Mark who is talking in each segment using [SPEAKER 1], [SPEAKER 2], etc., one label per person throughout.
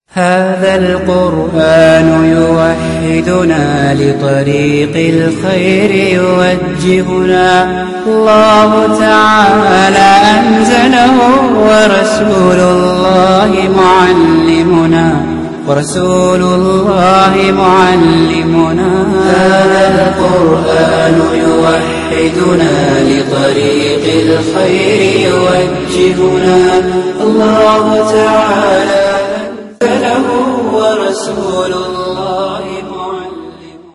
[SPEAKER 1] هذا القرآن يوحدنا لطريق الخير يوجهنا. الله تعالى أنزله ورسول الله معلمنا. هذا القرآن يوحدنا لطريق الخير يوجهنا. الله تعالى أنزله ورسول الله معلمنا.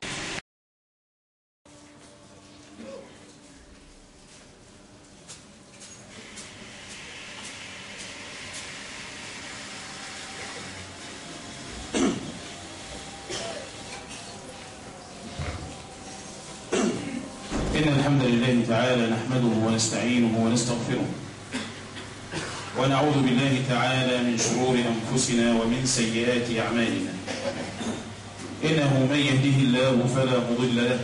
[SPEAKER 2] إن الحمد لله تعالى نحمده ونستعينه ونستغفره، ونعوذ بالله تعالى من شرور أنفسنا ومن سيئات أعمالنا. إنه من يهده الله فلا مضل له،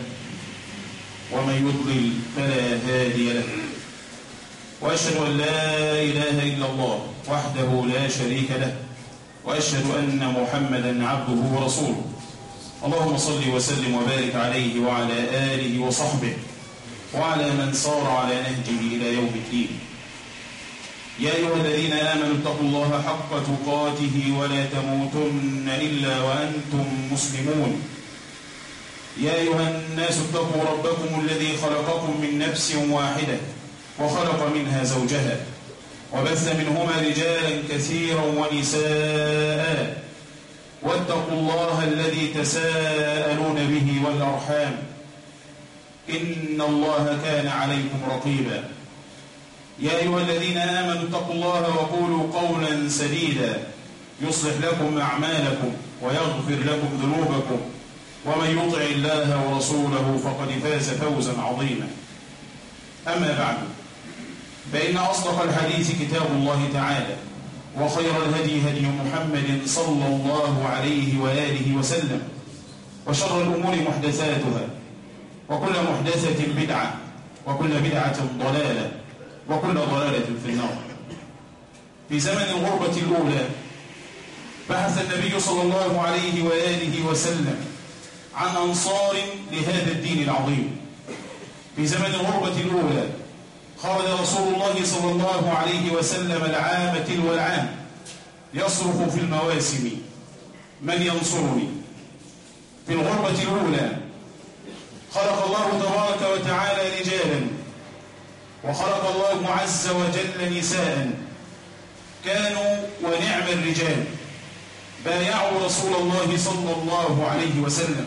[SPEAKER 2] ومن يضلل فلا هادي له، وأشهد أن لا إله إلا الله وحده لا شريك له، وأشهد أن محمدا عبده ورسوله. اللهم صل وسلم وبارك عليه وعلى آله وصحبه وعلى من صار على نهجه إلى يوم الدين. يا أيها الذين آمنوا اتقوا الله حق تقاته ولا تموتن إلا وأنتم مسلمون. يا أيها الناس اتقوا ربكم الذي خلقكم من نفس واحدة وخلق منها زوجها وبث منهما رجالا كثيرا ونساء، واتقوا الله الذي تساءلون به والأرحام، إن الله كان عليكم رقيبا. يا أيها الذين آمنوا اتقوا الله وقولوا قولا سديدا يصلح لكم أعمالكم ويغفر لكم ذنوبكم، ومن يطع الله ورسوله فقد فاز فوزا عظيما. أما بعد، فإن أصدق الحديث كتاب الله تعالى، وخير الهدي هدي محمد صلى الله عليه وآله وسلم، وشر الأمور محدثاتها، وكل محدثة بدعة، وكل بدعة ضلالة، وكل ضلالة في النار. في زمن الغربة الأولى بحث النبي صلى الله عليه وآله وسلم عن أنصار لهذا الدين العظيم. في زمن الغربة الأولى خرج رسول الله صلى الله عليه وسلم العام تلو العام يصرخ في المواسم: من ينصرني؟ في الغربة الأولى خلق الله تبارك وتعالى رجالا، وخلق الله عز وجل نساء كانوا ونعم الرجال بايعوا رسول الله صلى الله عليه وسلم.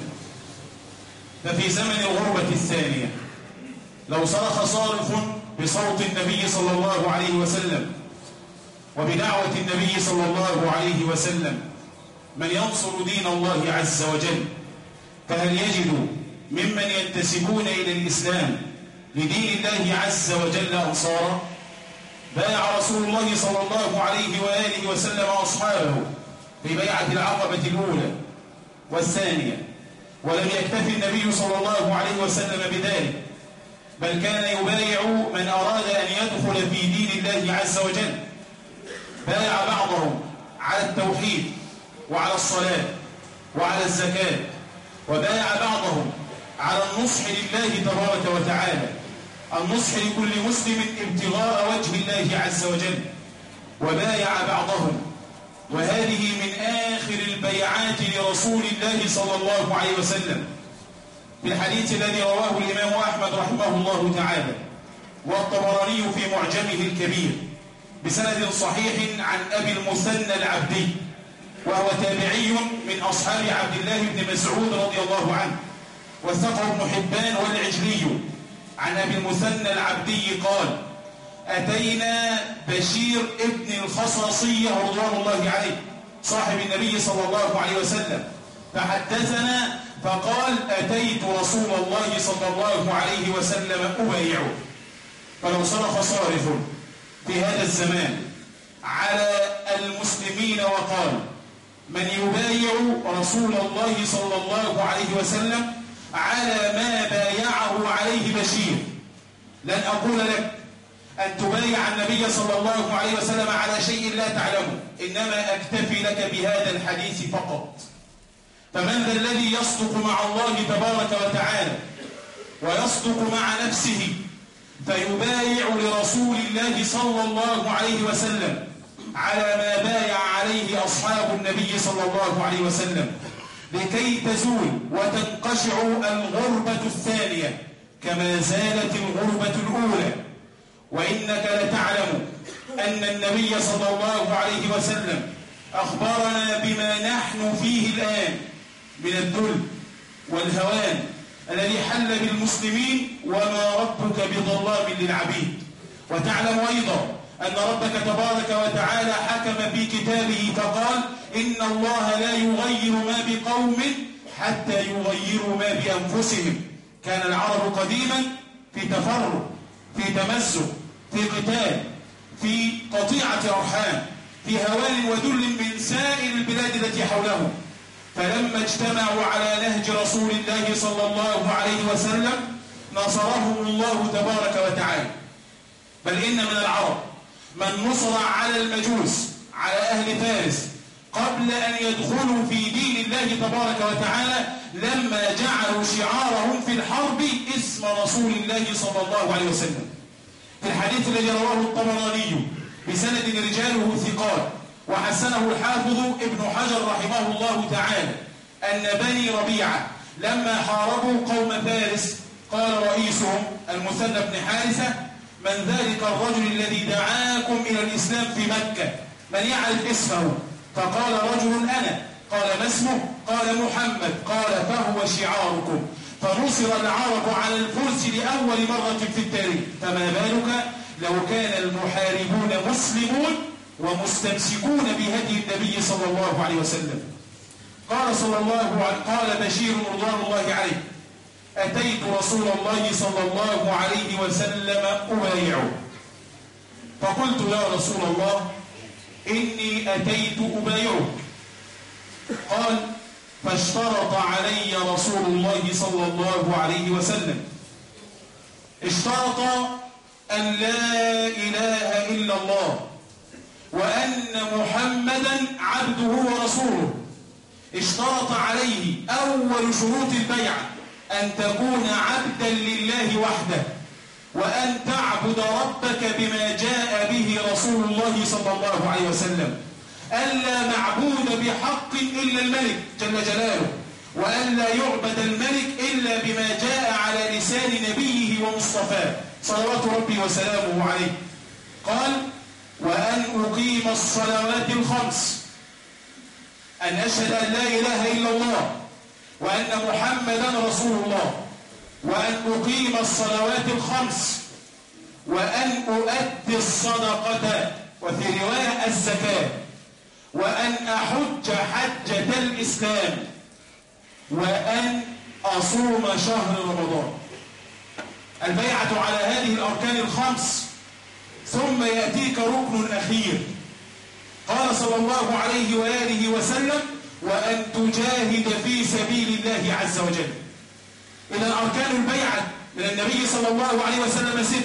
[SPEAKER 2] ففي زمن الغربة الثانية لو صرخ صارخ بصوت النبي صلى الله عليه وسلم وبدعوة النبي صلى الله عليه وسلم: من ينصر دين الله عز وجل، فهل يجد ممن ينتسبون إلى الإسلام لدين الله عز وجل أنصارا؟ بايع رسول الله صلى الله عليه وآله وسلم أصحابه في بيعة العقبة الأولى والثانية، ولم يكتفي النبي صلى الله عليه وسلم بذلك، بل كان يبايع من أراد أن يدخل في دين الله عز وجل. بايع بعضهم على التوحيد وعلى الصلاة وعلى الزكاة، وبايع بعضهم على النصح لله تبارك وتعالى، النصح لكل مسلم ابتغاء وجه الله عز وجل، وبايع بعضهم. وهذه من آخر البيعات لرسول الله صلى الله عليه وسلم في الحديث الذي رواه الإمام أحمد رحمه الله تعالى والطبراني في معجمه الكبير بسند صحيح عن أبي المثنى العبدي، وهو تابعي من أصحاب عبد الله بن مسعود رضي الله عنه، وثقه ابن حبان والعجلي عن أبي المثنى العبدي قال: أتينا بشير ابن الخصاصية رضوان الله عليه صاحب النبي صلى الله عليه وسلم، فحدثنا فقال: أتيت رسول الله صلى الله عليه وسلم أبايعه. فلو صرخ صارخ في هذا الزمان على المسلمين وقال: من يبايع رسول الله صلى الله عليه وسلم على ما بايعه عليه بشير، لن أقول لك أن تبايع النبي صلى الله عليه وسلم على شيء لا تعلمه، إنما أكتفي لك بهذا الحديث فقط. فمن ذا الذي يصدق مع الله تبارك وتعالى ويصدق مع نفسه فيبايع لرسول الله صلى الله عليه وسلم على ما بايع عليه أصحاب النبي صلى الله عليه وسلم، لكي تزول وتنقشع الغربة الثانية كما زالت الغربة الأولى. وإنك لتعلم أن النبي صلى الله عليه وسلم أخبرنا بما نحن فيه الآن من الذل والهوان الذي حل بالمسلمين، وما ربك بظلام للعبيد. وتعلم أيضا أن ربك تبارك وتعالى حكم في كتابه فقال: إن الله لا يغير ما بقوم حتى يغيروا ما بأنفسهم. كان العرب قديما في تفرق، في تمزق، في قتال، في قطيعة أرحام، في هوان وذل من سائر البلاد التي حولهم. فلما اجتمعوا على نهج رسول الله صلى الله عليه وسلم نصرهم الله تبارك وتعالى. بل إن من العرب من نصر على المجوس، على أهل فارس، قبل أن يدخلوا في دين الله تبارك وتعالى، لما جعلوا شعارهم في الحرب اسم رسول الله صلى الله عليه وسلم. في الحديث الذي رواه الطبراني بسند رجاله ثقات وحسنه الحافظ ابن حجر رحمه الله تعالى، أن بني ربيعة لما حاربوا قوم فارس قال رئيسهم المثنى بن حارثة: من ذلك الرجل الذي دعاكم إلى الإسلام في مكة؟ من يعرف اسمه؟ فقال رجل: أنا. قال: ما اسمه؟ قال: محمد. قال: فهو شعاركم. فنصر العرب على الفرس لأول مرة في التاريخ، فما بالك لو كان المحاربون مسلمون ومستمسكون بهدي النبي صلى الله عليه وسلم. قال بشير رضوان الله عليه: أتيت رسول الله صلى الله عليه وسلم أبايعه، فقلت: يا رسول الله إني أتيت أبايعك. قال: فاشترط علي رسول الله صلى الله عليه وسلم، اشترط أن لا إله إلا الله وأن محمدا عبده ورسوله. اشترط عليه أول شروط البيعة أن تكون عبدا لله وحده، وأن تعبد ربك بما جاء به رسول الله صلى الله عليه وسلم، ألا معبود بحق إلا الملك جل جلاله، وأن لا يعبد الملك إلا بما جاء على لسان نبيه ومصطفاه صلوات ربي وسلامه عليه. قال: وأن أقيم الصلوات الخمس، أن أشهد أن لا إله إلا الله وأن محمدا رسول الله، وأن أقيم الصلوات الخمس، وأن أؤدي الصدقة، وفي رواية الزكاة، وأن أحج حجة الإسلام، وأن أصوم شهر رمضان. البيعة على هذه الأركان الخمس. ثم يأتيك ركن أخير، قال صلى الله عليه وآله وسلم: وأن تجاهد في سبيل الله عز وجل. إذا أركان البيعة من النبي صلى الله عليه وسلم 6.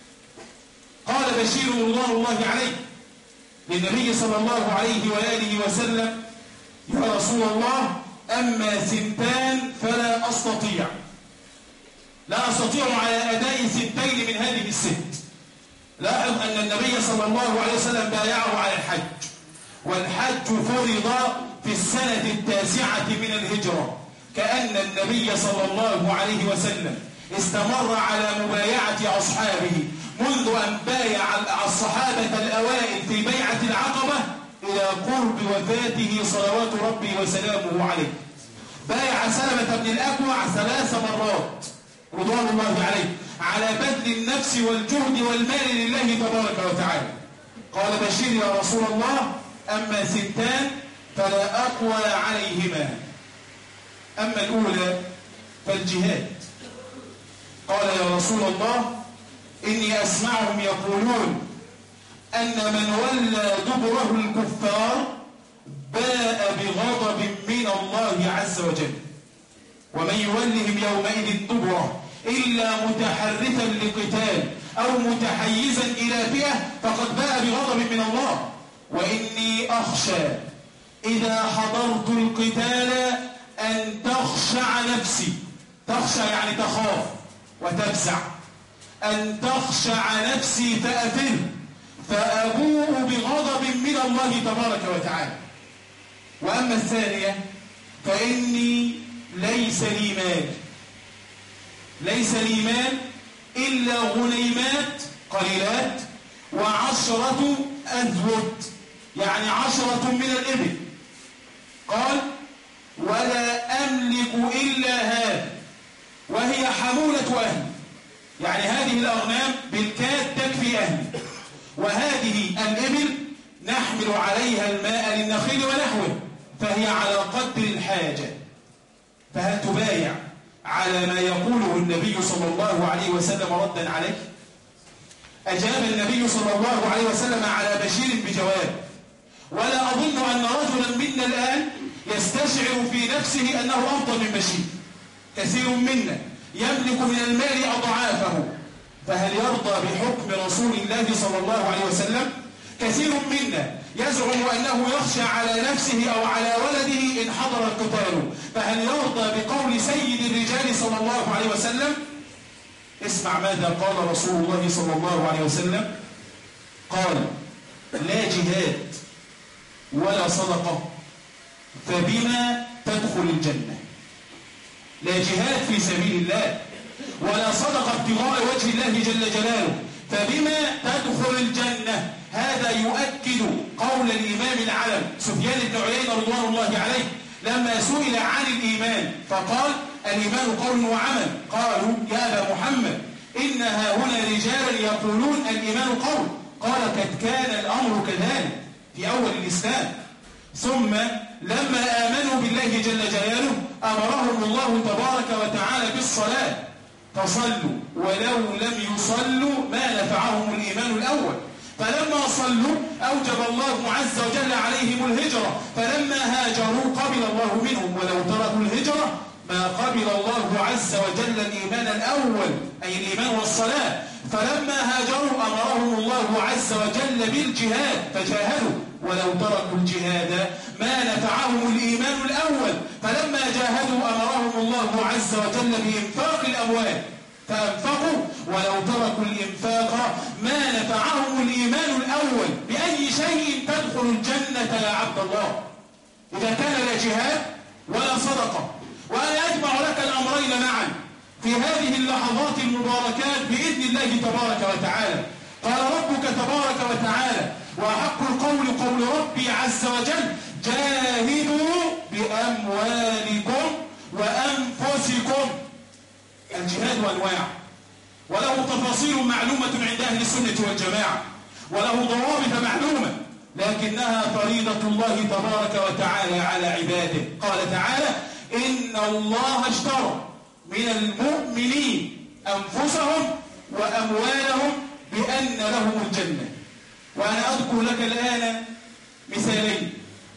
[SPEAKER 2] قال بشير رضوان الله عليه للنبي صلى الله عليه وآله وسلم: يا رسول الله أما 2 فلا أستطيع، لا أستطيع على أداء 2 من هذه ال6. لاحظ أن النبي صلى الله عليه وسلم بايعه على الحج، والحج فرض في السنة 9 من الهجرة، كأن النبي صلى الله عليه وسلم استمر على مبايعة أصحابه منذ أن بايع الصحابة الأوائل في بيعة العقبة إلى قرب وفاته صلوات ربي وسلامه عليه. بايع سلمة بن الأكوع 3 مرات رضوان الله عليه على بذل النفس والجهد والمال لله تبارك وتعالى. قال بشير: يا رسول الله أما 2 فلا أقوى عليهما، أما الأولى فالجهاد. قال: يا رسول الله إني أسمعهم يقولون أن من ولى دبره الكفار باء بغضب من الله عز وجل، ومن يولهم يومئذ دبره إلا متحرفا لقتال أو متحيزا إلى فئة فقد باء بغضب من الله. وإني أخشى إذا حضرت القتال أن تخشع نفسي. تخشى يعني تخاف وتفزع. أن تخشع نفسي فأفر فأبوء بغضب من الله تبارك وتعالى. وأما الثانية فإني ليس لي مال إلا غنيمات قليلات و10 أذود، يعني 10 من الإبل. قال ولا أملك إلا هذا وهي حمولة أهلي، يعني هذه الأغنام بالكاد تكفي أهلي، وهذه الإبل نحمل عليها الماء للنخيل ونحوه، فهي على قدر الحاجة. فهل تبايع على ما يقوله النبي صلى الله عليه وسلم ردا عليه؟ أجاب النبي صلى الله عليه وسلم على بشير بجواب. ولا أظن أن رجلا منا الآن يستشعر في نفسه أنه أفضل من بشير. كثير منا يملك من المال أضعافه، فهل يرضى بحكم رسول الله صلى الله عليه وسلم؟ كثير منا يزعم أنه يخشى على نفسه أو على ولده إن حضر القتال، فهل يرضى بقول سيد الرجال صلى الله عليه وسلم؟ اسمع ماذا قال رسول الله صلى الله عليه وسلم. قال لا جهاد ولا صدقة فبما تدخل الجنة. لا جهاد في سبيل الله ولا صدقة ابتغاء وجه الله جل جلاله، فبما تدخل الجنة. هذا يؤكد قول الإمام العلم سفيان بن عيينة رضوان الله عليه لما سئل عن الإيمان فقال الإيمان قول وعمل. قالوا يا أبا محمد إن هنا رجالا يقولون الإيمان قول. قال قد كان الأمر كذلك في أول الإسلام، ثم لما آمنوا بالله جل جلاله أمرهم الله تبارك وتعالى بالصلاة فصلوا، ولو لم يصلوا ما نفعهم الإيمان الأول. فلما صلوا أوجب الله عز وجل عليهم الهجرة، فلما هاجروا قبل الله منهم، ولو تركوا الهجرة ما قبل الله عز وجل الإيمان الأول أي الإيمان والصلاة. فلما هاجروا أمرهم الله عز وجل بالجهاد فجاهدوا، ولو تركوا الجهاد ما نفعهم الإيمان الأول. فلما جاهدوا أمرهم الله عز وجل بإنفاق الأموال فأنفقوا، ولو تركوا الإنفاق ما نفعهم الإيمان الأول. بأي شيء تدخل الجنة يا عبد الله إذا كان لا جهاد ولا صدقة؟ وأنا أجمع لك الأمرين معا في هذه اللحظات المباركات بإذن الله تبارك وتعالى. قال ربك تبارك وتعالى وأحق القول قول ربي عز وجل جاهدوا بأموالكم وأنفسكم. الجهاد أنواع وله تفاصيل معلومة عند أهل السنة والجماعة وله ضوابط معلومة، لكنها فريضة الله تبارك وتعالى على عباده. قال تعالى إن الله اشترى من المؤمنين أنفسهم وأموالهم بأن لهم الجنة. وأنا أذكر لك الآن مثالين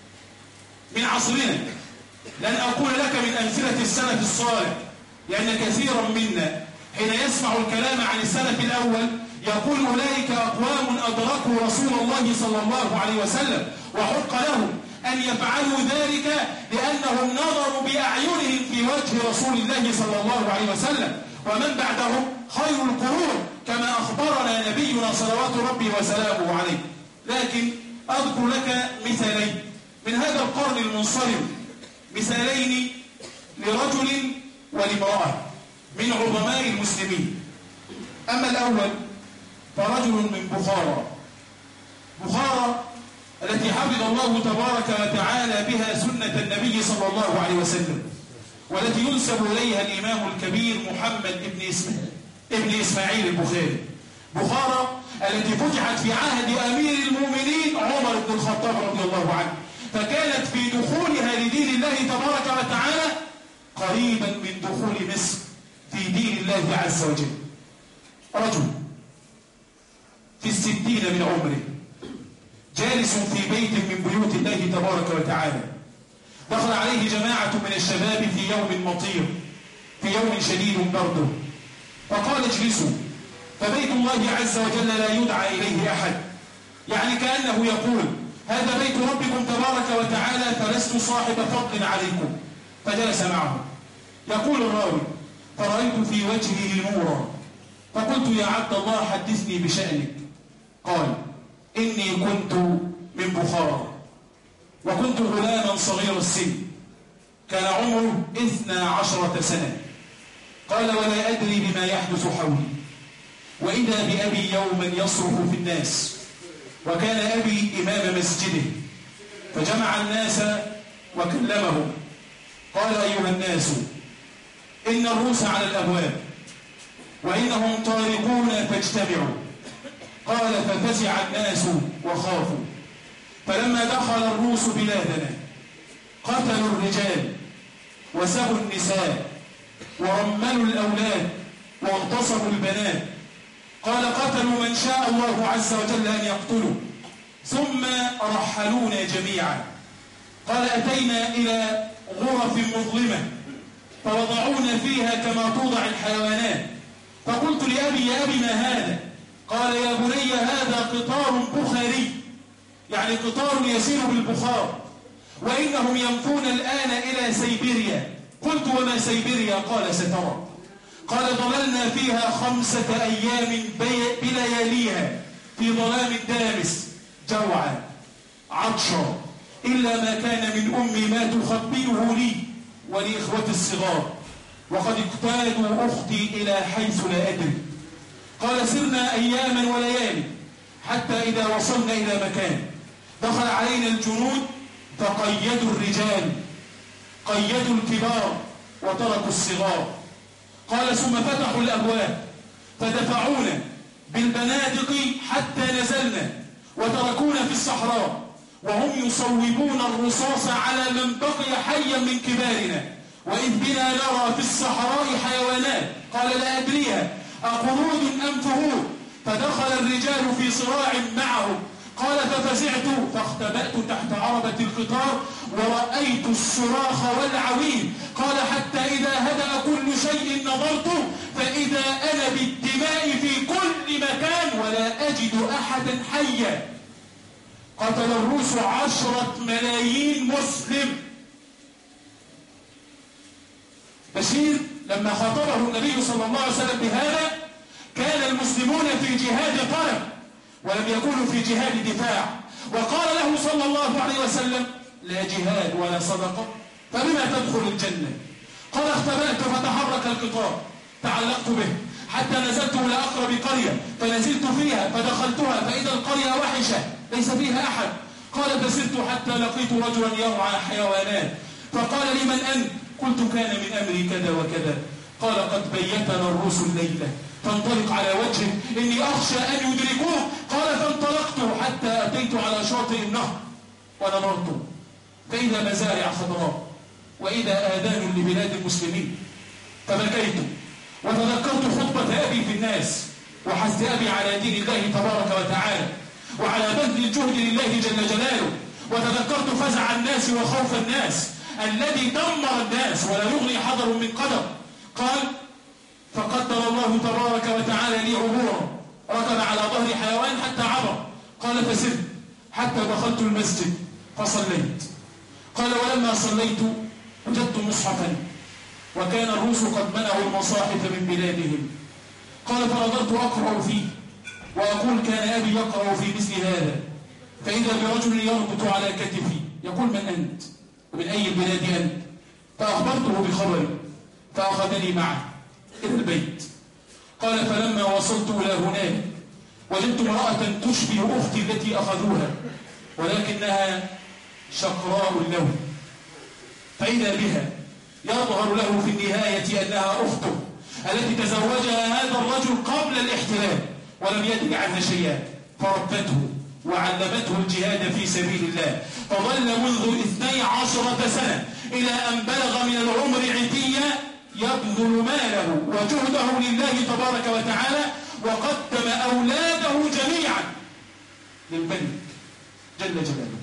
[SPEAKER 2] من عصرنا، لن أقول لك من أمثلة السلف الصالح، لأن كثيرا منا حين يسمع الكلام عن السلف الأول يقول أولئك أقوام أدركوا رسول الله صلى الله عليه وسلم وحق لهم أن يفعلوا ذلك لأنهم نظروا بأعينهم في وجه رسول الله صلى الله عليه وسلم، ومن بعدهم خير القرون كما أخبرنا نبينا صلوات ربي وسلامه عليه. لكن أذكر لك مثالين من هذا القرن المنصرم، مثالين لرجل ولامرأة من عظماء المسلمين. أما الأول فرجل من بخارى التي حفظ الله تبارك وتعالى بها سنة النبي صلى الله عليه وسلم، والتي ينسب إليها الإمام الكبير محمد ابن إسماعيل البخاري. بخارى التي فتحت في عهد أمير المؤمنين عمر بن الخطاب رضي الله عنه، فكانت في دخولها لدين الله تبارك وتعالى قريبا من دخول مصر في دين الله عز وجل. رجل في 60 من عمره جالس في بيت من بيوت الله تبارك وتعالى، دخل عليه جماعة من الشباب في يوم مطير، في يوم شديد برده، فقال اجلسوا، فبيت الله عز وجل لا يدعى إليه أحد، يعني كأنه يقول هذا بيت ربكم تبارك وتعالى فلست صاحب فضل عليكم. فجلس معه. يقول الراوي فرأيت في وجهه نورا فقلت يا عبد الله حدثني بشأنك. قال إني كنت من بخارى وكنت غلاما صغير السن، كان عمره 12 سنة. قال ولا أدري بما يحدث حولي، وإذا بأبي يوما يصرخ في الناس، وكان أبي إمام مسجده، فجمع الناس وكلمهم قال أيها الناس إن الروس على الأبواب وإنهم طارقون فاجتمعوا. قال ففزع الناس وخافوا، فلما دخل الروس بلادنا قتلوا الرجال وسبوا النساء ورملوا الأولاد واغتصبوا البنات. قال قتلوا من شاء الله عز وجل أن يقتلوا ثم رحلونا جميعا. قال أتينا إلى غرف مظلمة فوضعونا فيها كما توضع الحيوانات. فقلت لأبي يا أبي ما هذا؟ قال يا بني هذا قطار بخاري، يعني قطار يسير بالبخار، وإنهم يمضون الآن إلى سيبيريا. قلت وما سيبيريا؟ قال سترى. قال ظللنا فيها 5 أيام بلياليها في ظلام دامس جوعا عطشا، إلا ما كان من أمي ما تخبئه لي ولإخوتي الصغار، وقد اقتادوا أختي إلى حيث لا أدري. قال سرنا أياما وليالي حتى إذا وصلنا إلى مكان دخل علينا الجنود فقيدوا الرجال، قيدوا الكبار وتركوا الصغار. قال ثم فتحوا الأبواب فدفعونا بالبنادق حتى نزلنا وتركونا في الصحراء، وهم يصوبون الرصاص على من بقي حيا من كبارنا، وإذ بنا نرى في الصحراء حيوانات قال لا أدريها أقرود أم فهود. فدخل الرجال في صراع معهم. قال ففزعت فاختبأت تحت عربة القطار ورأيت الصراخ والعويل. قال حتى إذا هدأ كل شيء نظرت فإذا أنا بالدماء في كل مكان ولا أجد أحدا حيا. قتل الروس 10 ملايين مسلم. بشير لما خاطبه النبي صلى الله عليه وسلم بهذا كان المسلمون في جهاد طلب ولم يكونوا في جهاد دفاع، وقال له صلى الله عليه وسلم لا جهاد ولا صدقة فبما تدخل الجنة؟ قال اختبأت فتحرك القطار تعلقت به حتى نزلت إلى أقرب قرية فنزلت فيها فدخلتها فإذا القرية وحشة ليس فيها أحد. قال فسرت حتى لقيت رجلا يرعى حيوانات فقال لي من أنت؟ قلت كان من أمري كذا وكذا. قال قد بيتنا الروس الليلة فانطلق على وجهه إني أخشى أن يدركوه. قال فانطلقت حتى أتيت على شاطئ النهر ونظرت فإذا مزارع خضراء وإذا آذان لبلاد المسلمين، فبكيت وتذكرت خطبة أبي في الناس وحث أبي على دين الله تبارك وتعالى وعلى بذل الجهد لله جل جلاله، وتذكرت فزع الناس وخوف الناس الذي دمر الناس ولا يغني حذر من قدر. قال فقدر الله تبارك وتعالى لي عبورا ركب على ظهر حيوان حتى عبر. قال فسرت حتى دخلت المسجد فصليت. قال ولما صليت وجدت مصحفا وكان الروس قد منعوا المصاحف من بلادهم. قال فنظرت أقرأ فيه وأقول كان أبي يقرأ في مثل هذا، فإذا برجل يربط على كتفي يقول من أنت ومن أي البلاد أنت؟ فأخبرته بخبري فأخذني معه إلى البيت. قال فلما وصلت إلى هناك وجدت امرأة تشبه أختي التي أخذوها ولكنها شقراء اللون، فإذا بها يظهر له في النهاية أنها أخته التي تزوجها هذا الرجل قبل الاحتلال ولم يدري عنها شيئا، فربته وعلمته الجهاد في سبيل الله، فظل منذ 12 سنة إلى أن بلغ من العمر عتية يبذل ماله وجهده لله تبارك وتعالى، وقدم أولاده جميعا للملك جل جلاله.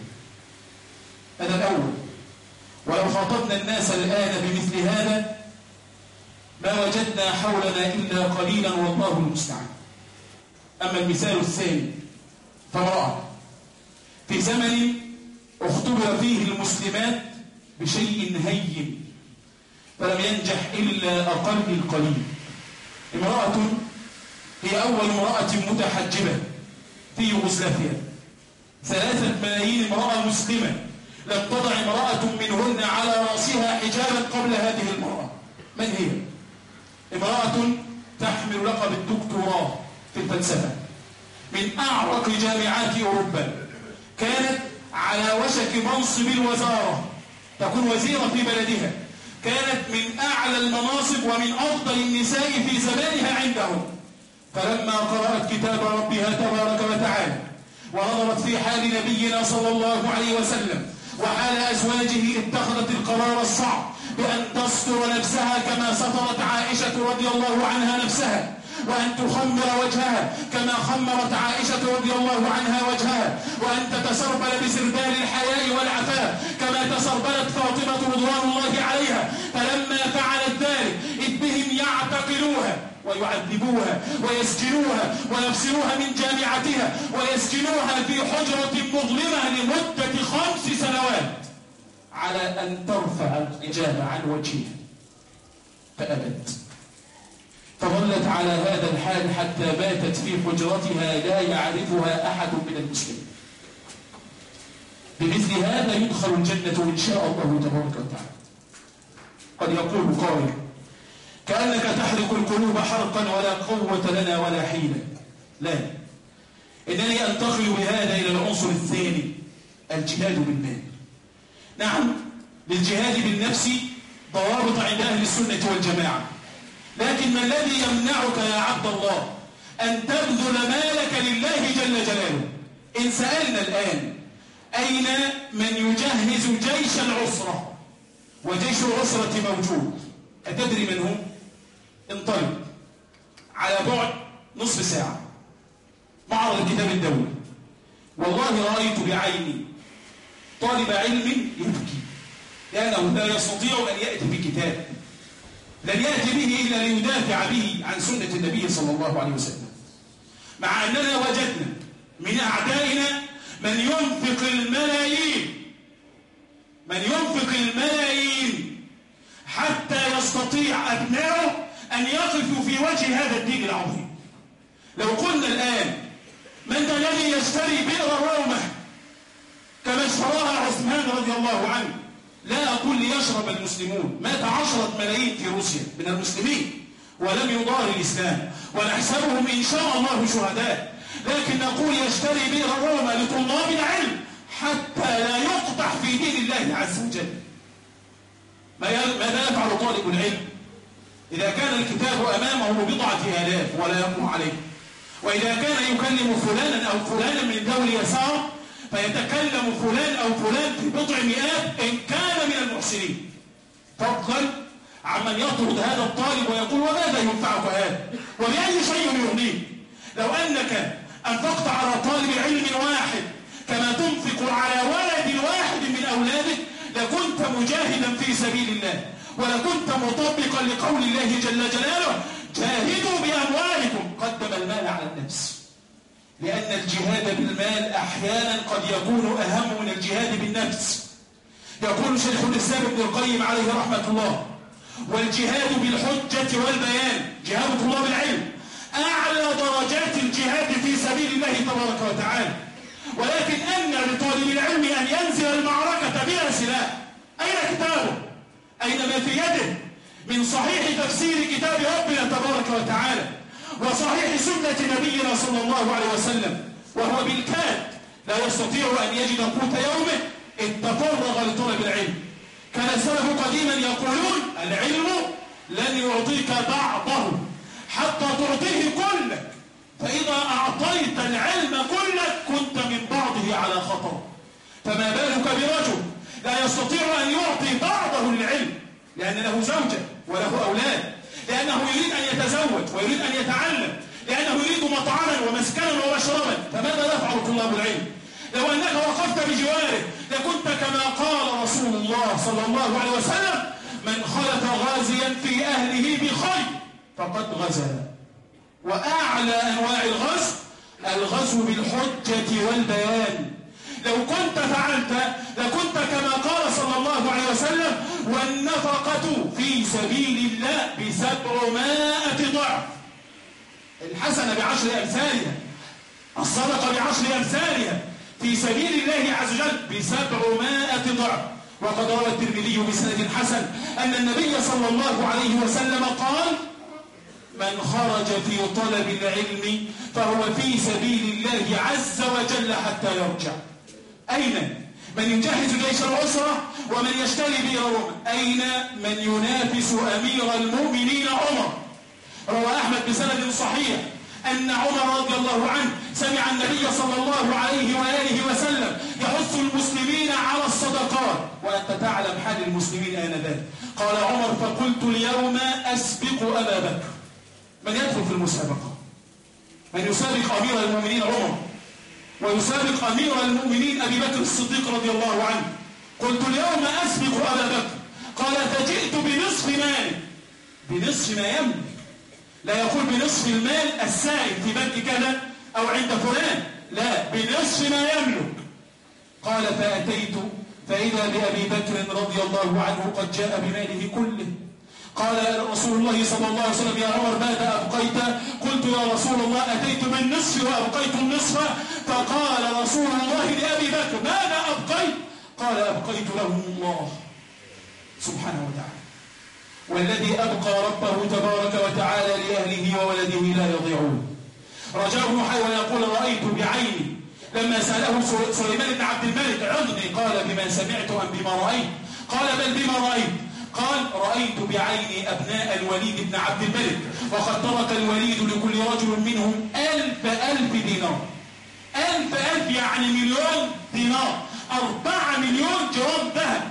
[SPEAKER 2] هذا الأول. ولو خاطبنا الناس الآن بمثل هذا ما وجدنا حولنا إلا قليلا والله المستعان. أما المثال الثاني فامرأة في زمن اختبر فيه المسلمات بشيء هين فلم ينجح إلا أقل القليل. امرأة هي أول امرأة متحجبة في يوغوسلافيا. 3 ملايين امرأة مسلمة لم تضع امرأة منهن على رأسها حجابا قبل هذه المرأة. من هي؟ امرأة تحمل لقب الدكتوراه في الفلسفة من أعرق جامعات أوروبا، كانت على وشك منصب الوزارة، تكون وزيرة في بلدها، كانت من أعلى المناصب ومن أفضل النساء في زمانها عندهم. فلما قرأت كتاب ربها تبارك وتعالى ونظرت في حال نبينا صلى الله عليه وسلم وحال أزواجه اتخذت القرار الصعب بأن تستر نفسها كما سترت عائشة رضي الله عنها نفسها، وأن تخمر وجهها كما خمرت عائشة رضي الله عنها وجهها، وأن تتسربل بسربال الحياء والعفاف كما تسربلت فاطمة رضوان الله عليها. فلما فعلت ذلك إذ بهم يعتقلوها ويعذبوها ويسجنوها ويفصلوها من جامعتها ويسجنوها في حجرة مظلمة لمدة 5 سنوات على أن ترفع الحجاب عن وجهها، فأبت، فظلت على هذا الحال حتى باتت في حجرتها لا يعرفها أحد من المسلمين. بمثل هذا يدخل الجنة إن شاء الله تبارك وتعالى. قد يقول قائل كأنك تحرق القلوب حرقا ولا قوة لنا ولا حيلة. لا، إنني أنتقل بهذا إلى العنصر الثاني، الجهاد بالمال. نعم، للجهاد بالنفس ضوابط عند أهل السنة والجماعة، لكن ما الذي يمنعك يا عبد الله أن تبذل مالك لله جل جلاله؟ إن سألنا الآن أين من يجهز جيش العسرة؟ وجيش العسرة موجود، أتدري من هم؟ انطلق على بعد نصف ساعة معرض الكتاب الدولي. والله رأيت بعيني طالب علم يبكي لأنه لا يستطيع أن يأتي بكتاب لن يأتي به إلا ليدافع به عن سنة النبي صلى الله عليه وسلم، مع أننا وجدنا من أعدائنا من ينفق الملايين حتى يستطيع أبنائه أن يقفوا في وجه هذا الدين العظيم. لو قلنا الآن من الذي يشتري بئر رومة كما اشتراها عثمان رضي الله عنه، لا أقول ليشرب المسلمون، مات 10 ملايين في روسيا من المسلمين ولم يضار الإسلام ونحسبهم إن شاء الله شهداء، لكن نقول يشتري بئر روما لطلاب العلم حتى لا يقطع في دين الله عز وجل. ماذا يفعل طالب العلم إذا كان الكتاب أمامه ب10,000 ولا يقوم عليه؟ وإذا كان يكلم فلانا أو فلانا من ذوي اليسار فيتكلم فلان أو فلان في 100 إن كان من المحسنين، فضلا عمن يطرد هذا الطالب ويقول وماذا ينفعك هذا وبأي شيء يغنيه؟ لو أنك أنفقت على طالب علم واحد كما تنفق على ولد واحد من أولادك لكنت مجاهدا في سبيل الله، ولكنت مطبقا لقول الله جل جلاله جاهدوا بأموالكم، قدم المال على النفس، لأن الجهاد بالمال أحيانا قد يكون أهم من الجهاد بالنفس. يقول شيخ الإسلام ابن القيم عليه رحمة الله والجهاد بالحجة والبيان، جهاد طلاب العلم، أعلى درجات الجهاد في سبيل الله تبارك وتعالى، ولكن أن لطالب العلم أن ينزل المعركة بلا سلاح. أين كتابه؟ أين ما في يده من صحيح تفسير كتاب ربنا تبارك وتعالى وصحيح سنة نبينا صلى الله عليه وسلم؟ وهو بالكاد لا يستطيع أن يجد قوت يومه إذ تفرغ لطلب العلم. كان السلف قديما يقولون العلم لن يعطيك بعضه حتى تعطيه كلك، فإذا أعطيت العلم كلك كنت من بعضه على خطر. فما بالك برجل لا يستطيع أن يعطي بعضه للعلم لأن له زوجة وله أولاد، لأنه يريد أن يتزوج ويريد أن يتعلم، لأنه يريد مطعما ومسكنا ومشربا. فماذا يفعل طلاب العلم؟ لو أنك وقفت بجواره لكنت كما قال رسول الله صلى الله عليه وسلم من خلف غازيا في أهله بخير فقد غزا. وأعلى أنواع الغزو الغزو بالحجة والبيان. لو كنت فعلت لكنت كما قال صلى الله عليه وسلم: والنفقة في سبيل الله ب700 ضعف. الحسنة ب10 أمثالها، الصدقة ب10 أمثالها في سبيل الله عز وجل ب700 ضعف. وقد روى الترمذي بسند حسن أن النبي صلى الله عليه وسلم قال: من خرج في طلب العلم فهو في سبيل الله عز وجل حتى يرجع. أين من يجهز جيش العسرة ومن يشتري بئر روما؟ أين من ينافس أمير المؤمنين عمر؟ روى أحمد بسند صحيح أن عمر رضي الله عنه سمع النبي صلى الله عليه وآله وسلم يحث المسلمين على الصدقات، وأنت تعلم حال المسلمين آنذاك. قال عمر: فقلت اليوم أسبق أبا بكر. من يدخل في المسابقة؟ من يسابق أمير المؤمنين عمر ويسابق أمير المؤمنين أبي بكر الصديق رضي الله عنه. قلت اليوم أسبق أبا بكر. قال: فجئت بنصف مالي، بنصف ما يملك، لا يقول بنصف المال السائل في بنك كذا أو عند فلان، لا، بنصف ما يملك. قال: فأتيت فإذا بأبي بكر رضي الله عنه قد جاء بماله كله. قال رسول الله صلى الله عليه وسلم: يا عمر ماذا أبقيت؟ قلت: يا رسول الله أتيت بالنصف وأبقيت النصف. فقال رسول الله لأبي بكر: ماذا أبقيت؟ قال: أبقيت لهم الله سبحانه وتعالى، والذي أبقى ربه تبارك وتعالى لأهله وولده لا يضيعون. رجاء بن حيوة يقول: رأيت بعيني لما سأله سليمان بن عبد الملك: عظني، قال: بما سمعت أم بما رأيت؟ قال: بل بما رأيت. قال: رأيت بعيني أبناء الوليد بن عبد الملك، وقد ترك الوليد لكل رجل منهم 1000 دينار. 1000 يعني 1,000,000 دينار، 4 مليون جرام ذهب.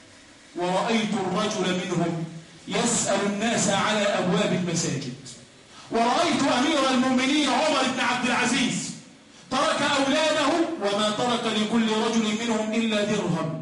[SPEAKER 2] ورأيت الرجل منهم يسأل الناس على أبواب المساجد. ورأيت أمير المؤمنين عمر بن عبد العزيز ترك أولاده وما ترك لكل رجل منهم إلا درهم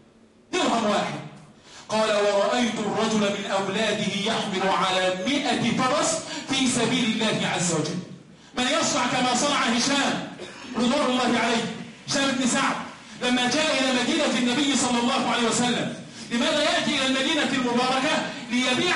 [SPEAKER 2] واحد. قال: ورأيت الرجل من أولاده يحمل على 100 فرس في سبيل الله عز وجل. من يصنع كما صنع هشام رضوان الله عليه، هشام بن سعد، لما جاء إلى مدينة النبي صلى الله عليه وسلم. لماذا يأتي إلى المدينة المباركة؟ ليبيع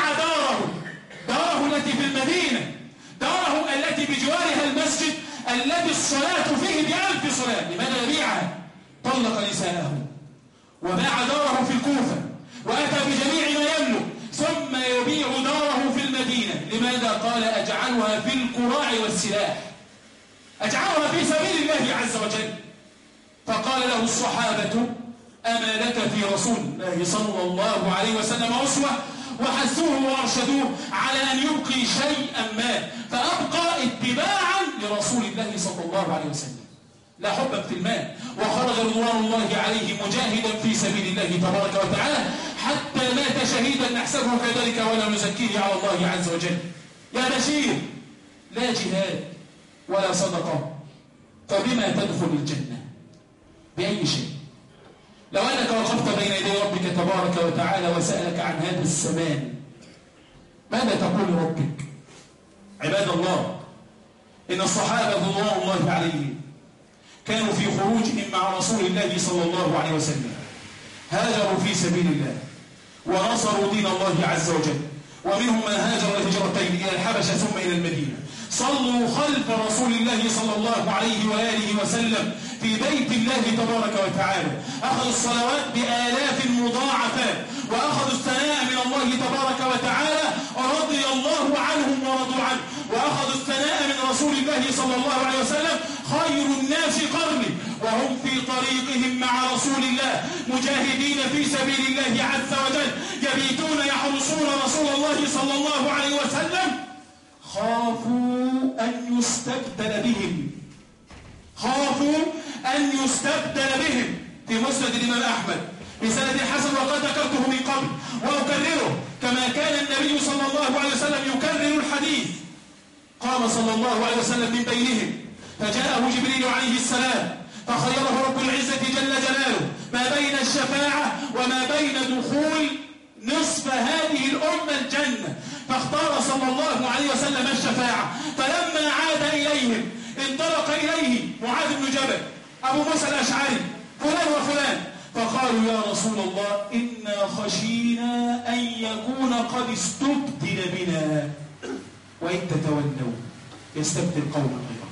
[SPEAKER 2] داره التي في المدينة، داره التي بجوارها المسجد الذي الصلاة فيه ب1000 صلاة. لماذا يبيعها؟ طلق نساءه وباع داره في الكوفة وأتى بجميع ما يملك، ثم يبيع داره في المدينة. لماذا؟ قال: أجعلها في القراع والسلاح، أجعلها في سبيل الله عز وجل. فقال له الصحابة: أما لك في رسول الله صلى الله عليه وسلم أسوة؟ وحثوه وأرشدوه على أن يبقي شيئا ما، فأبقى اتباعا لرسول الله صلى الله عليه وسلم، لا حبا في المال. وخرج رضوان الله عليه مجاهدا في سبيل الله تبارك وتعالى حتى مات شهيدا، نحسبه كذلك ولا نزكيه على الله عز وجل. يا بشير، لا جهاد ولا صدقة، فبما تدخل الجنة؟ بأي شيء؟ لو أنك وقفت بين يدي ربك تبارك وتعالى وسألك عن هذا الزمان، ماذا تقول لربك؟ عباد الله، إن الصحابة رضوان الله عليهم كانوا في خروجهم مع رسول الله صلى الله عليه وسلم، هاجروا في سبيل الله ونصروا دين الله عز وجل. ومنهم من هاجر الهجرتين إلى الحبشة ثم إلى المدينة. صلوا خلف رسول الله صلى الله عليه وآله وسلم في بيت الله تبارك وتعالى، أخذوا الصلوات بآلاف مضاعفات، وأخذوا الثناء من الله تبارك وتعالى، رضي الله عنهم ورضوا عنه، وأخذوا الثناء من رسول الله صلى الله عليه وسلم: خير الناس قرني. وهم في طريقهم مع رسول الله مجاهدين في سبيل الله عز وجل، يبيتون يحرسون رسول الله صلى الله عليه وسلم، خافوا أن يستبدل بهم، خافوا أن يستبدل بهم. في مسند الإمام أحمد بسند حسن، وقد ذكرته من قبل وأكرره كما كان النبي صلى الله عليه وسلم يكرر الحديث. قام صلى الله عليه وسلم من بينهم، فجاءه جبريل عليه السلام فخيره رب العزة جل جلاله ما بين الشفاعة وما بين دخول نصف هذه الأمة الجنة، فاختار صلى الله عليه وسلم الشفاعة. فلما عاد إليهم انطلق إليه معاذ بن جبل، أبو موسى الأشعري، فلان وفلان، فقالوا يا رسول الله إنا خشينا أن يكون قد استبدل بنا، وإن تتولوا يستبدل قوما غيرهم.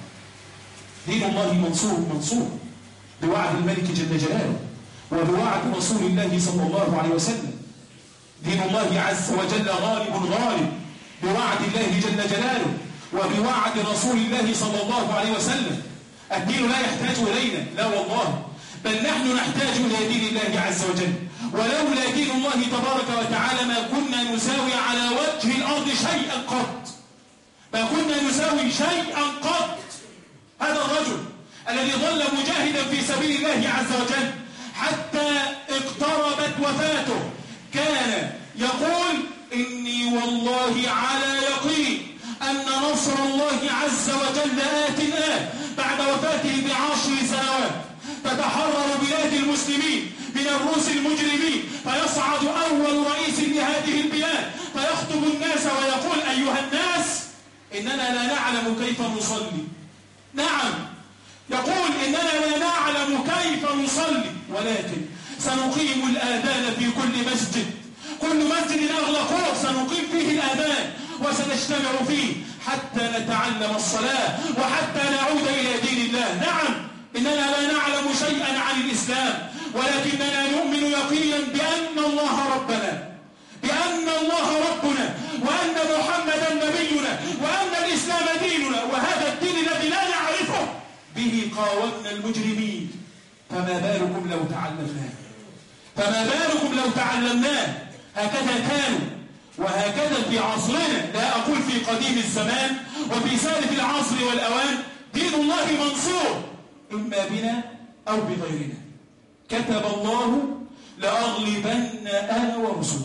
[SPEAKER 2] دين الله منصور بوعد الملك جل جلاله وبوعد رسول الله صلى الله عليه وسلم. دين الله عز وجل غالب بوعد الله جل جلاله وبوعد رسول الله صلى الله عليه وسلم. الدين لا يحتاج إلينا، لا والله، بل نحن نحتاج إلى دين الله عز وجل. ولولا دين الله تبارك وتعالى ما كنا نساوي على وجه الأرض شيئا قط، ما كنا نساوي شيئا قط. هذا الرجل الذي ظل مجاهدا في سبيل الله عز وجل حتى اقتربت وفاته كان يقول إني والله على يقين أن نصر الله عز وجل آت بعد وفاته ب10 سنوات. تتحرر بلاد المسلمين من الروس المجرمين، فيصعد أول رئيس لهذه البلاد فيخطب الناس ويقول أيها الناس إننا لا نعلم كيف نصلي. نعم، يقول إننا لا نعلم كيف نصلي، ولكن سنقيم الآذان في كل مسجد، كل مسجد أغلقوه سنقيم فيه الآذان وسنجتمع فيه حتى نتعلم الصلاة وحتى نعود إلى دين الله. نعم، إننا لا نعلم شيئا عن الإسلام، ولكننا نؤمن يقينا بأن الله ربنا، بأن الله ربنا، وأن محمدا نبينا، وأن الإسلام ديننا، وهذا الدين الذي لا نعرفه به قاومنا المجرمين. فما بالكم لو تعلمناه، فما بالكم لو تعلمناه. هكذا كانوا وهكذا في عصرنا، لا أقول في قديم الزمان وفي سالف العصر والأوان. دين الله منصور إما بنا أو بغيرنا. كتب الله لأغلبن أنا ورسولي،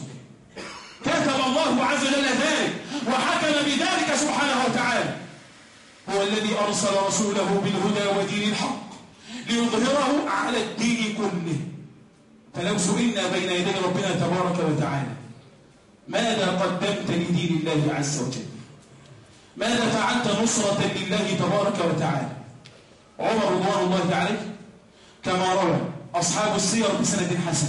[SPEAKER 2] كتب الله عز وجل ذلك وحكم بذلك سبحانه وتعالى. هو الذي أرسل رسوله بالهدى ودين الحق ليظهره على الدين كله. فلو سئلنا بين يدي ربنا تبارك وتعالى ماذا قدمت لدين الله عز وجل، ماذا فعلت نصرة لله تبارك وتعالى، عمر رضوان الله عليه كما روى أصحاب السير بسند حسن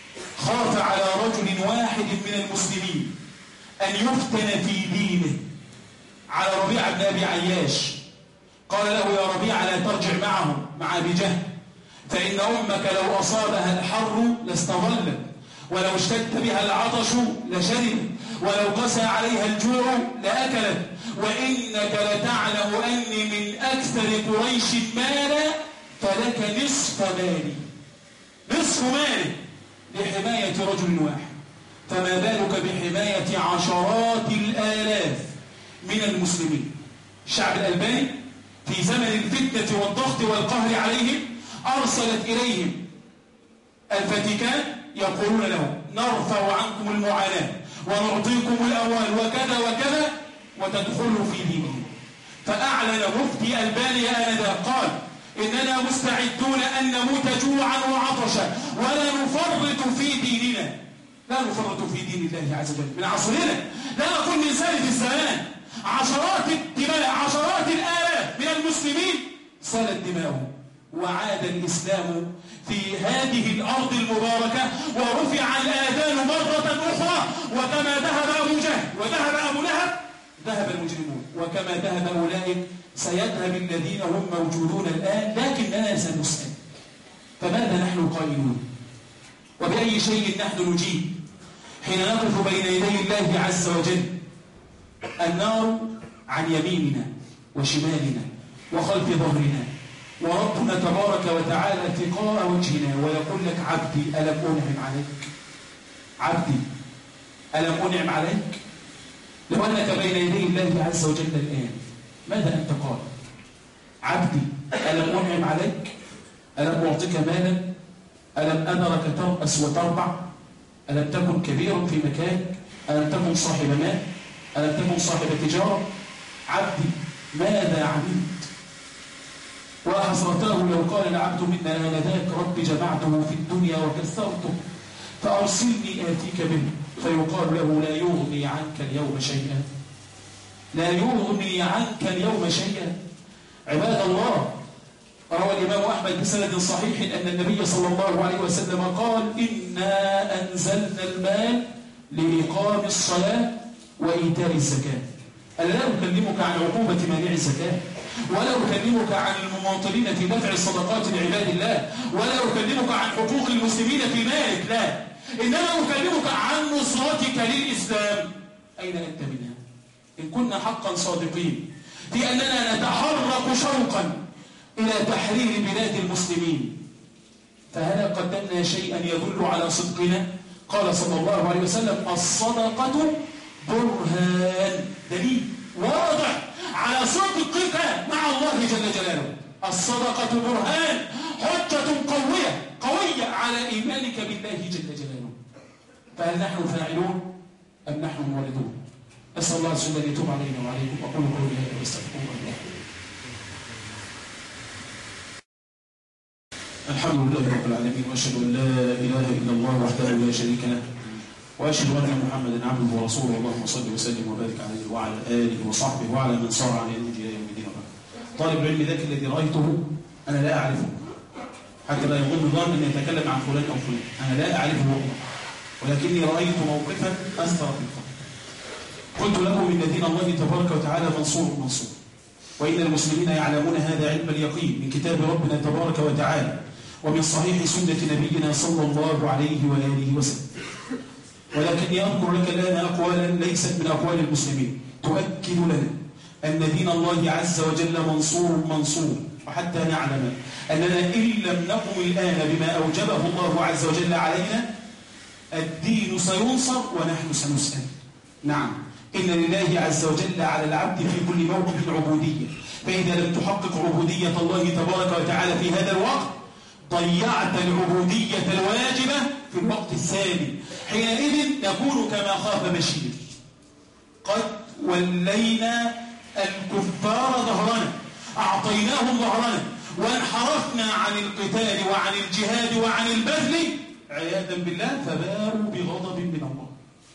[SPEAKER 2] خاف على رجل واحد من المسلمين أن يفتن في دينه، على ربيعة بن أبي عياش. قال له يا ربيعة لا ترجع معه مع أبي جهل، فإن أمك لو أصابها الحر لاستظلت، ولو اشتد بها العطش لشربت، ولو قسى عليها الجوع لأكلت، وإنك لتعلم أني من أكثر قريش مالا فلك نصف مالي، نصف مالي لحماية رجل واحد، فما بالك بحماية عشرات الآلاف من المسلمين. الشعب الألباني في زمن الفتنة والضغط والقهر عليهم أرسلت إليهم الفاتيكان يقولون لهم نرفع عنكم المعاناة ونعطيكم الأموال وكذا وكذا وتدخلوا في دينهم. فأعلن مفتي ألبانيا آنذاك قال إننا مستعدون أن نموت جوعا وعطشا ولا نفرط في ديننا، لا نفرط في دين الله عز وجل. من عصرنا، لا نقول من سالف الزمان، عشرات الدماء، عشرات الآلاف من المسلمين سالت دماؤهم، وعاد الإسلام في هذه الأرض المباركة ورفع الآذان مرة أخرى. وكما ذهب أبو جهل وذهب أبو لهب ذهب المجرمون، وكما ذهب أولئك سيذهب الذين هم موجودون الآن، لكننا سنسأل. فماذا نحن قائلون؟ وبأي شيء نحن نجيب حين نقف بين يدي الله عز وجل؟ النار عن يميننا وشمالنا وخلف ظهرنا، وربنا تبارك وتعالى تقاء وجهنا ويقول لك عبدي ألم أنعم عليك؟ عبدي ألم أنعم عليك؟ لو أنك بين يدي الله عز وجل الآن ماذا أنت قال؟ عبدي ألم أنعم عليك؟ ألم أعطيك مالا؟ ألم أمرك ترأس وتربع؟ ألم تكن كبيرا في مكانك؟ ألم تكن صاحب مال؟ ألم تكن صاحب تجارة؟ عبدي ماذا عملت؟ وحسرته لو قال العبد منا آنذاك رب جمعته في الدنيا وكثرته فأرسلني آتيك منه، فيقال له لا يغني عنك اليوم شيئا، لا يغني عنك اليوم شيئا. عباد الله، روى الإمام أحمد بسند صحيح أن النبي صلى الله عليه وسلم قال: إنا أنزلنا المال لإقام الصلاة وإيتاء الزكاة. أنا لا أكلمك عن عقوبة مانع الزكاة، ولا أكلمك عن المماطلين في دفع الصدقات لعباد الله، ولا أكلمك عن حقوق المسلمين في مالك، لا، إنما أكلمك عن نصرتك للإسلام. أين أنت منها؟ إن كنا حقا صادقين في أننا نتحرك شوقا إلى تحرير بلاد المسلمين، فهل قدمنا شيئا يدل على صدقنا؟ قال صلى الله عليه وسلم: الصدقة برهان، دليل واضح على صدقك مع الله جل جلاله. الصدقة برهان، حجة قوية على إيمانك بالله جل جلاله. فهل نحن فاعلون أم نحن موردون؟ أسأل الله سبحانه أن يتوب علينا وعليكم. أقول قولي هذا واستغفر الله. الحمد لله رب العالمين، وأشهد أن لا إله إلا الله وحده لا شريك له، وأشهد أن محمدا عبده ورسوله. اللهم صل وسلم وبارك عليه وعلى آله وصحبه وعلى من صار على يده إلى يوم الدين. طالب العلم ذاك الذي رأيته أنا لا أعرفه، حتى لا يظن ظن أن يتكلم عن فلان أو فلان، أنا لا أعرفه والله، ولكني رأيت موقفا أثر في القلب. قلت لكم إن دين الله تبارك وتعالى منصور، وإن المسلمين يعلمون هذا علم اليقين من كتاب ربنا تبارك وتعالى ومن صحيح سنة نبينا صلى الله عليه وآله وسلم. ولكني أذكر لك الآن أقوالا ليست من أقوال المسلمين تؤكد لنا أن دين الله عز وجل منصور، وحتى نعلم أننا إن لم نقم الآن بما أوجبه الله عز وجل علينا الدين سينصر ونحن سنسأل. نعم، إن لله عز وجل على العبد في كل موقف عبودية، فإذا لم تحقق عبودية الله تبارك وتعالى في هذا الوقت ضيعت العبودية الواجبة في الوقت الثاني. حينئذ نكون كما خاف بشير: قد ولينا الكفار ظهرنا، أعطيناهم ظهرنا، وانحرفنا عن القتال وعن الجهاد وعن البذل عياذا بالله، فباءوا بغضب من الله.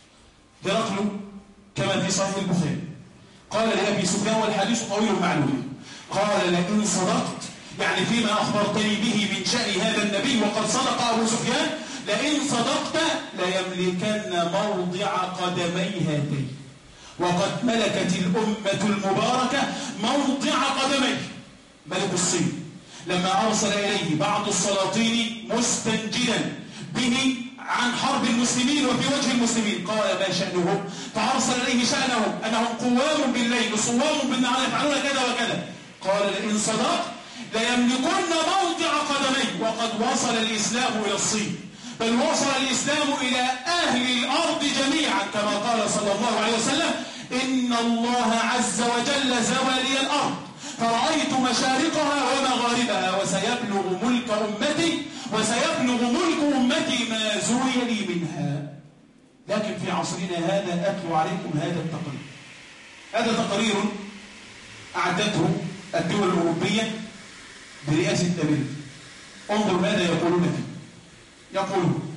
[SPEAKER 2] هرقل كما في صحيح البخاري قال لأبي سفيان، والحديث طويل معلوم، قال: لئن صدقت، يعني فيما أخبرتني به من شأن هذا النبي، وقد صدق أبو سفيان، لئن صدقت ليملكن موضع قدمي هاتين. وقد ملكت الأمة المباركة موضع قدمي. ملك الصين لما أرسل إليه بعض السلاطين مستنجدا به عن حرب المسلمين وفي وجه المسلمين، قال: ما شأنهم؟ فأرسل إليه شأنهم أنهم قوام بالليل صوام بالنهار يفعلون كذا وكذا. قال: لئن صدقت ليملكن موضع قدمي. وقد وصل الإسلام إلى الصين، بل وصل الإسلام إلى أهل الأرض جميعا، كما قال صلى الله عليه وسلم: إن الله عز وجل زوى لي الأرض فرأيت مشارقها ومغاربها، وسيبلغ ملك أمتي ما زوي لي منها. لكن في عصرنا هذا أتلو عليكم هذا التقرير. هذا تقرير أعدته الدول الأوروبية برئاسة أمريكا. انظر ماذا يقولون فيه. يقولون: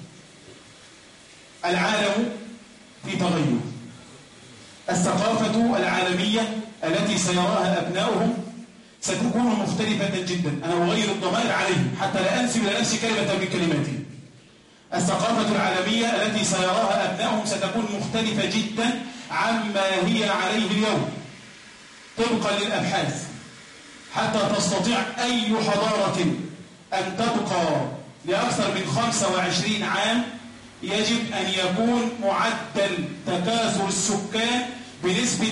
[SPEAKER 2] العالم في تغير، الثقافة العالمية التي سيراها أبناؤهم ستكون مختلفة جدا. أنا أغير الضمائر عليهم حتى لا أنسب لنفسي كلمة من كلماتي. الثقافة العالمية التي سيراها أبناؤهم ستكون مختلفة جدا عما هي عليه اليوم طبقا للأبحاث. حتى تستطيع أي حضارة أن تبقى لأكثر من 25 عام يجب أن يكون معدل تكاثر السكان بنسبة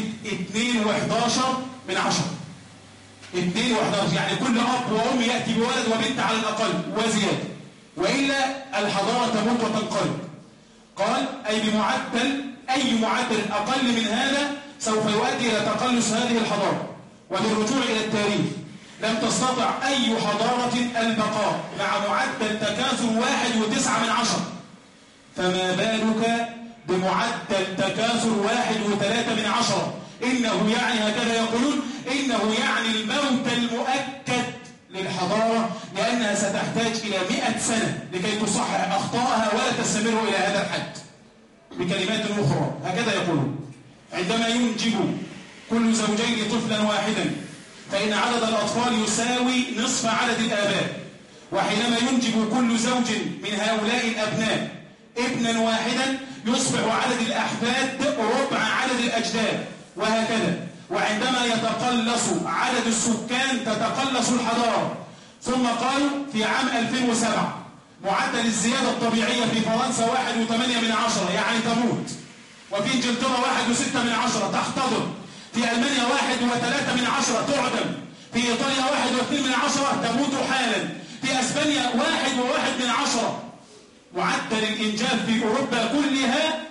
[SPEAKER 2] 2.11 2.11، يعني كل أب وأم يأتي بولد وبنت على الأقل وزيادة، وإلا الحضارة تموت وتنقرض. قال: أي بمعدل أي معدل أقل من هذا سوف يؤدي إلى تقلص هذه الحضارة. وبالرجوع إلى التاريخ لم تستطع أي حضارة البقاء مع معدل تكاثر 1.9، فما بالك بمعدل تكاثر 1.3. إنه يعني هكذا يقولون: إنه يعني الموت المؤكد للحضارة، لأنها ستحتاج إلى 100 سنة لكي تصحح أخطائها ولا تستمر إلى هذا الحد. بكلمات أخرى هكذا يقولون: عندما ينجب كل زوجين طفلا واحدا فإن عدد الأطفال يساوي نصف عدد الآباء، وحينما ينجب كل زوج من هؤلاء الأبناء ابنا واحدا يصبح عدد الأحفاد ربع عدد الأجداد، وهكذا. وعندما يتقلص عدد السكان تتقلص الحضارة. ثم قالوا في عام 2007 معدل الزيادة الطبيعية في فرنسا 1.8 يعني تموت، وفي انجلترا 1.6 تحتضر، في ألمانيا 1.3 تعدم، في إيطاليا 1.2 تموت حالا، في أسبانيا 1.1. معدل الإنجاب في أوروبا كلها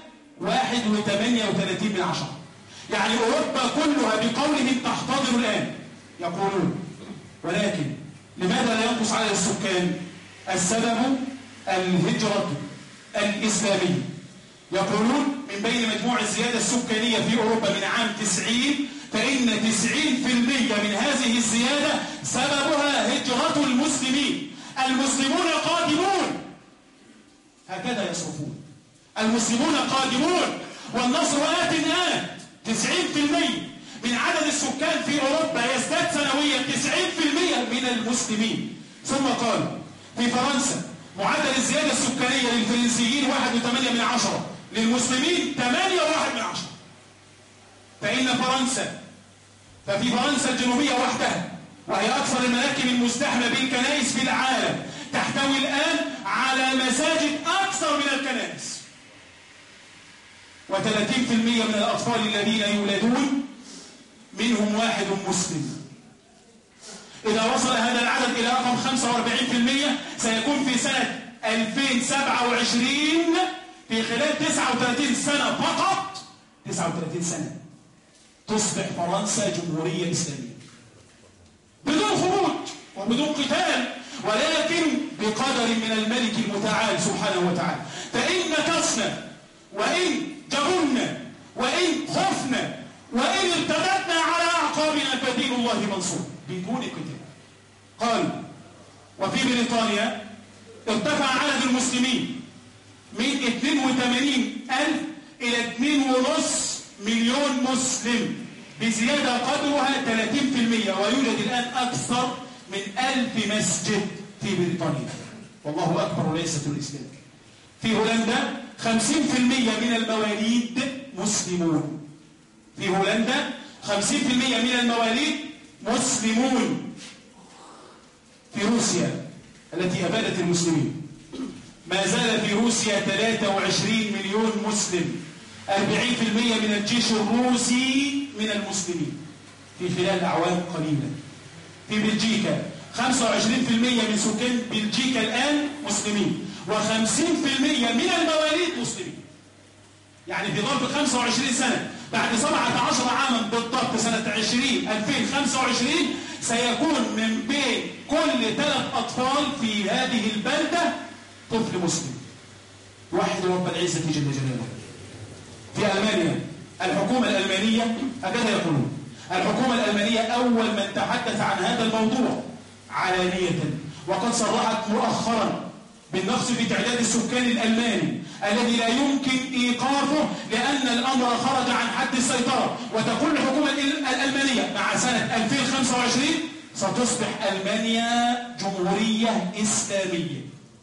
[SPEAKER 2] 1.38، يعني أوروبا كلها بقولهم تحتضر الآن. يقولون ولكن لماذا لا ينقص عدد السكان؟ السبب الهجرة الإسلامية. يقولون من بين مجموع الزيادة السكانية في أوروبا من عام 90 فإن 90% من هذه الزيادة سببها هجرة المسلمين. المسلمون قادمون، هكذا يصرفون، المسلمون قادمون والنصر آت. 90% من عدد السكان في أوروبا يزداد سنويا 90% من المسلمين. ثم قالوا في فرنسا معدل الزيادة السكانية للفرنسيين 1.8، للمسلمين 8.1. ففي فرنسا الجنوبية وحدها، وهي أكثر المراكب المزدحمة بالكنائس في العالم، تحتوي الآن على مساجد أكثر من الكنائس. و30% من الأطفال الذين يولدون منهم واحد مسلم. إذا وصل هذا العدد إلى رقم 45% سيكون في سنة 2027 في خلال 39 سنة فقط، 39 سنة تصبح فرنسا جمهورية إسلامية بدون خروج وبدون قتال، ولكن بقدر من الملك المتعال سبحانه وتعالى. فإن كسنا وإن جبنا وإن خفنا وإن ارتدتنا على أعقابنا فدين الله منصور بدون قتال. قال وفي بريطانيا ارتفع عدد المسلمين من 82,000 إلى 2.5 مليون مسلم بزيادة قدرها 30%، ويوجد الآن أكثر من 1000 مسجد في بريطانيا، والله أكبر وليست الإسلام. في هولندا 50% من المواليد مسلمون، في هولندا 50% من المواليد مسلمون. في روسيا التي أبادت المسلمين ما زال في روسيا 23 مليون مسلم، 40% من الجيش الروسي من المسلمين في خلال أعوام قليلة. في بلجيكا 25% من سكان بلجيكا الآن مسلمين، و50% من المواليد مسلمين. يعني في ظرف 25 سنة بعد 17 عاما بالضبط سنة 2025 سيكون من بين كل 3 أطفال في هذه البلدة طفل مسلم. وحد رب العزة جل جلاله. في ألمانيا الحكومة الألمانية هكذا يقولون، الحكومة الألمانية أول من تحدث عن هذا الموضوع علانية، وقد صرحت مؤخرا بالنقص في تعداد السكان الألماني الذي لا يمكن إيقافه لأن الأمر خرج عن حد السيطرة. وتقول الحكومة الألمانية مع سنة 2025 ستصبح ألمانيا جمهورية إسلامية.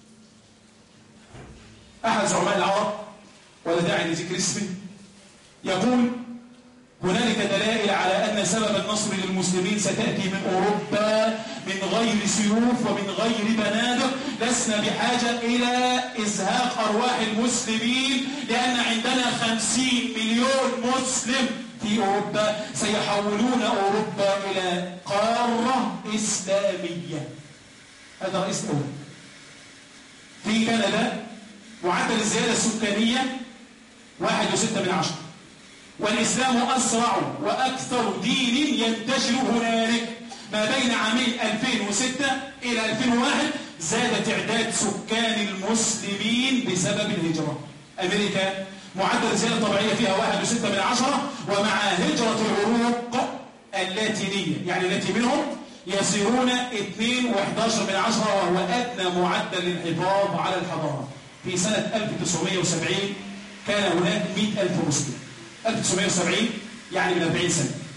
[SPEAKER 2] أحد زعماء العرب ولا داعي لذكر اسمه يقول هنالك دلائل على أن سبب النصر للمسلمين ستأتي من أوروبا من غير سيوف ومن غير بنادق. لسنا بحاجة إلى إزهاق أرواح المسلمين لأن عندنا 50 مليون مسلم في أوروبا سيحولون أوروبا إلى قارة إسلامية. هذا رئيس الأول. في كندا معدل الزيادة السكانية 1.6، والإسلام أسرع وأكثر دين ينتشر هنالك. ما بين عامين 2006 إلى 2001 زاد تعداد سكان المسلمين بسبب الهجرة. أمريكا معدل الزيادة الطبيعية فيها 1.6، ومع هجرة العروق اللاتينية يعني التي منهم يصيرون 2.11، وهو أدنى معدل للحفاظ على الحضارة. في سنة 1970 كان هناك 100,000 مسلم. 1970 يعني من 40 سنة.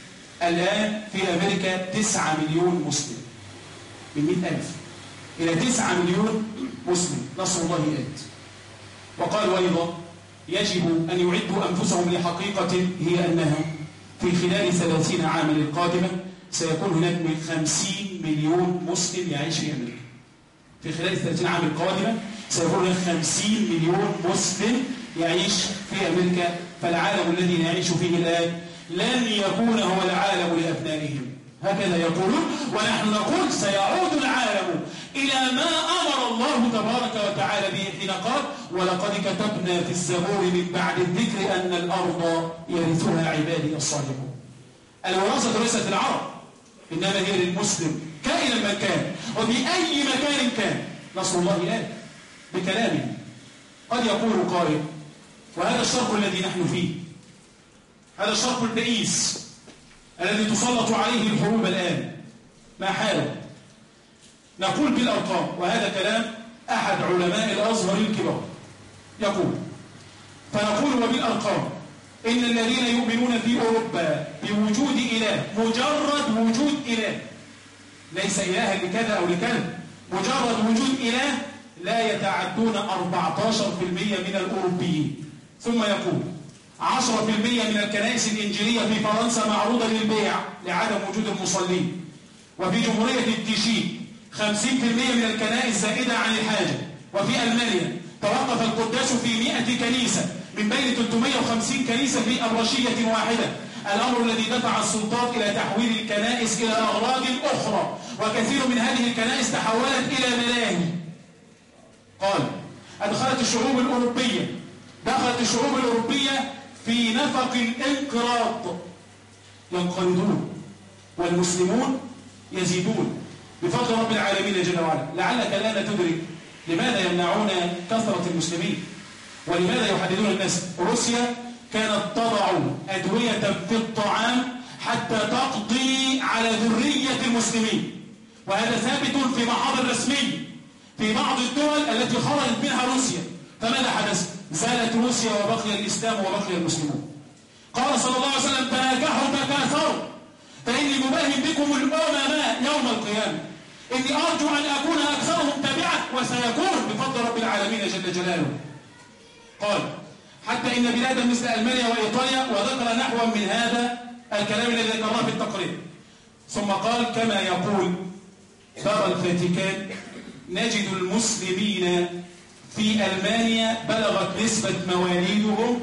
[SPEAKER 3] الآن في أمريكا 9 مليون مسلم من 100,000 إلى 9 مليون مسلم، نصر الله آت. وقالوا أيضا يجب أن يعدوا أنفسهم لحقيقة هي أنها في خلال 30 عاما القادمة سيكون هناك من 50 مليون مسلم يعيش في أمريكا. في خلال 30 عام القادمة سيكون هناك 50 مليون مسلم يعيش في أمريكا. فالعالم الذي نعيش فيه الآن لن يكون هو العالم لأبنائهم، هكذا يقولون. ونحن نقول سيعود العالم إلى ما أمر الله تبارك وتعالى به حين قال ولقد كتبنا في الزبور من بعد الذكر أن الأرض يرثها عبادي الصالحون. الوراثة ليست العرب، إنما هي للمسلم كائنا من كان وفي أي مكان كان. نصر الله آت بكلامه. قد يقول قائل وهذا الشرق الذي نحن فيه، هذا الشرق البئيس الذي تسلط عليه الحروب الآن، ما حاله؟ نقول بالأرقام، وهذا كلام أحد علماء الأزهر الكبار يقول، فنقول وبالأرقام إن الذين يؤمنون في أوروبا بوجود إله، مجرد وجود إله، ليس إلها لكذا أو لكذا، مجرد وجود إله، لا يتعدون 14% من الأوروبيين. ثم يقول 10% من الكنائس الإنجيلية في فرنسا معروضة للبيع لعدم وجود المصلين. وفي جمهورية التشيك 50% من الكنائس زائدة عن الحاجة. وفي ألمانيا توقف القداس في 100 كنيسة من بين 350 كنيسة في أبرشية واحدة، الأمر الذي دفع السلطات إلى تحويل الكنائس إلى أغراض أخرى، وكثير من هذه الكنائس تحولت إلى ملاهي. قال دخلت الشعوب الأوروبية في نفق الانقراض، ينقرضون والمسلمون يزيدون بفضل رب العالمين جل وعلا. لعلك لا تدرك لماذا يمنعون كثرة المسلمين ولماذا يحددون الناس. روسيا كانت تضع أدوية في الطعام حتى تقضي على ذرية المسلمين، وهذا ثابت في محاضر رسمي في بعض الدول التي خرجت منها روسيا. فماذا حدث؟ زالت روسيا وبقي الإسلام وبقي المسلمون. قال صلى الله عليه وسلم تناكحوا تكاثروا فإني مباهم بكم الأمم يوم القيامة، إني أرجو أن أكون أكثرهم تبعا، وسيكون بفضل رب العالمين جل جلاله. قال حتى إن بلادا مثل ألمانيا وإيطاليا، وذكر نحوا من هذا الكلام الذي ذكرناه في التقرير. ثم قال كما يقول بابا الفاتيكان نجد المسلمين في ألمانيا بلغت نسبة مواليدهم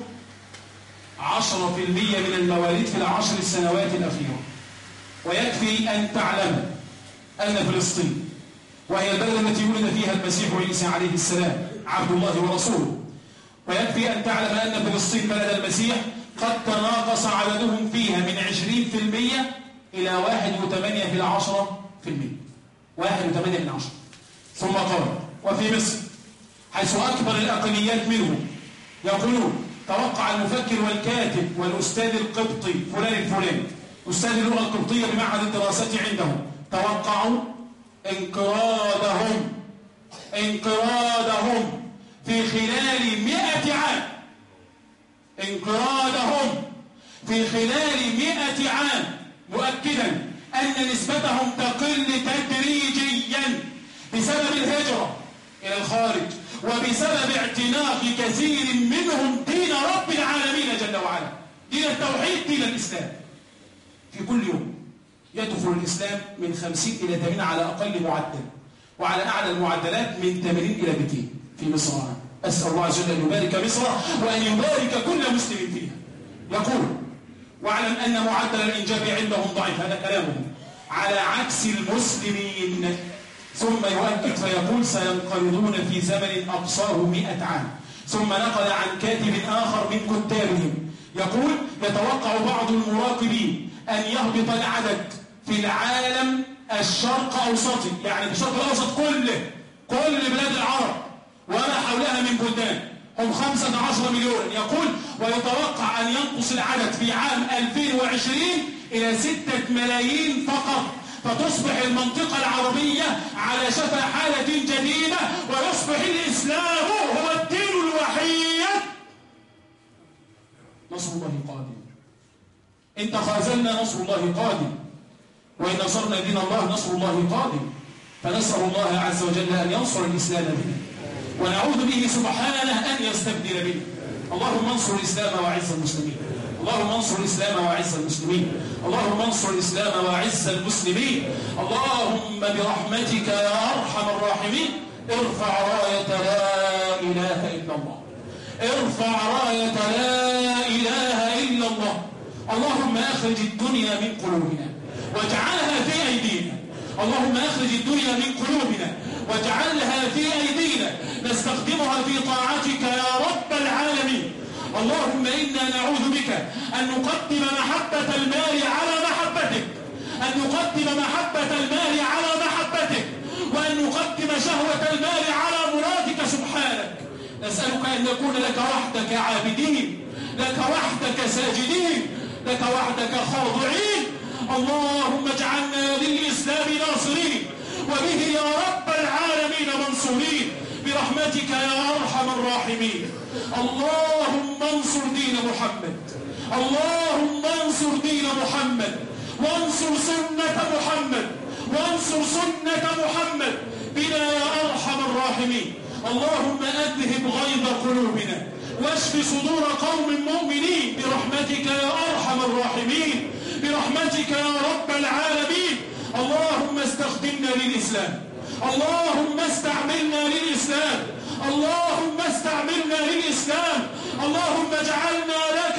[SPEAKER 3] 10% من المواليد في ال10 السنوات الأخيرة. ويكفي أن تعلم أن فلسطين وهي البلد التي ولد فيها المسيح عيسى عليه السلام عبد الله ورسوله، ويكفي أن تعلم أن فلسطين بلد المسيح قد تناقص عددهم فيها من 20% إلى 1.8%. 1.8%. ثم قال وفي مصر حيث أكبر الأقليات منهم يقولون توقع المفكر والكاتب والأستاذ القبطي فلان الفلاني أستاذ اللغة القبطية بمعهد الدراسات عندهم، توقعوا انقراضهم في خلال 100 عام، انقراضهم في خلال 100 عام، مؤكدا أن نسبتهم تقل تدريجيا بسبب الهجرة إلى الخارج وبسبب اعتناق كثير منهم دين رب العالمين جل وعلا، دين التوحيد، دين الإسلام. في كل يوم يدخل الإسلام من 50 إلى 80 على أقل معدل، وعلى أعلى المعدلات من 80 إلى 200 في مصر. أسأل الله عز وجل أن يبارك مصر وأن يبارك كل مسلم فيها. يقول واعلم أن معدل الإنجاب عندهم ضعيف، هذا كلامهم، على عكس المسلمين. ثم يؤكد فيقول سينقرضون في زمن أقصاه 100 عام. ثم نقل عن كاتب آخر من كتابهم يقول يتوقع بعض المراقبين أن يهبط العدد في العالم الشرق أوسطي، يعني في الشرق الأوسط كله، كل بلاد العرب وما حولها من بلدان، هم 15 مليون. يقول ويتوقع أن ينقص العدد في عام 2020 إلى 6 ملايين فقط، فتصبح المنطقة العربية على شفا حالة جديدة، ويصبح الإسلام هو الدين الوحيد. نصر الله قادم. إن تخاذلنا نصر الله قادم، وإن نصرنا دين الله نصر الله قادم. فنسأل الله عز وجل أن ينصر الإسلام بنا، ونعوذ به سبحانه أن يستبدل بنا. اللهم انصر الإسلام وأعز المسلمين، اللهم انصر الإسلام وأعز المسلمين، اللهم انصر الإسلام وأعز المسلمين. اللهم برحمتك يا أرحم الراحمين ارفع راية لا إله إلا الله، ارفع راية لا إله إلا الله. اللهم أخرج الدنيا من قلوبنا واجعلها في أيدينا، اللهم أخرج الدنيا من قلوبنا واجعلها في أيدينا نستخدمها في طاعتك يا رب العالمين. اللهم إنا نعوذ بك أن نقدم محبة المال على محبتك، أن نقدم محبة المال على محبتك، وأن نقدم شهوة المال على مرادك سبحانك. نسألك أن نكون لك وحدك عابدين، لك وحدك ساجدين، لك وحدك خاضعين. اللهم اجعلنا للإسلام ناصرين، وبه يا رب العالمين منصورين برحمتك يا أرحم الراحمين. اللهم انصر دين محمد، اللهم انصر دين محمد، وانصر سنة محمد، وانصر سنة محمد بنا يا أرحم الراحمين. اللهم أذهب غيظ قلوبنا واشف صدور قوم مؤمنين برحمتك يا أرحم الراحمين، برحمتك يا رب العالمين. اللهم استخدمنا للإسلام، اللهم استعملنا للإسلام، اللهم استعملنا للإسلام. اللهم اجعلنا لك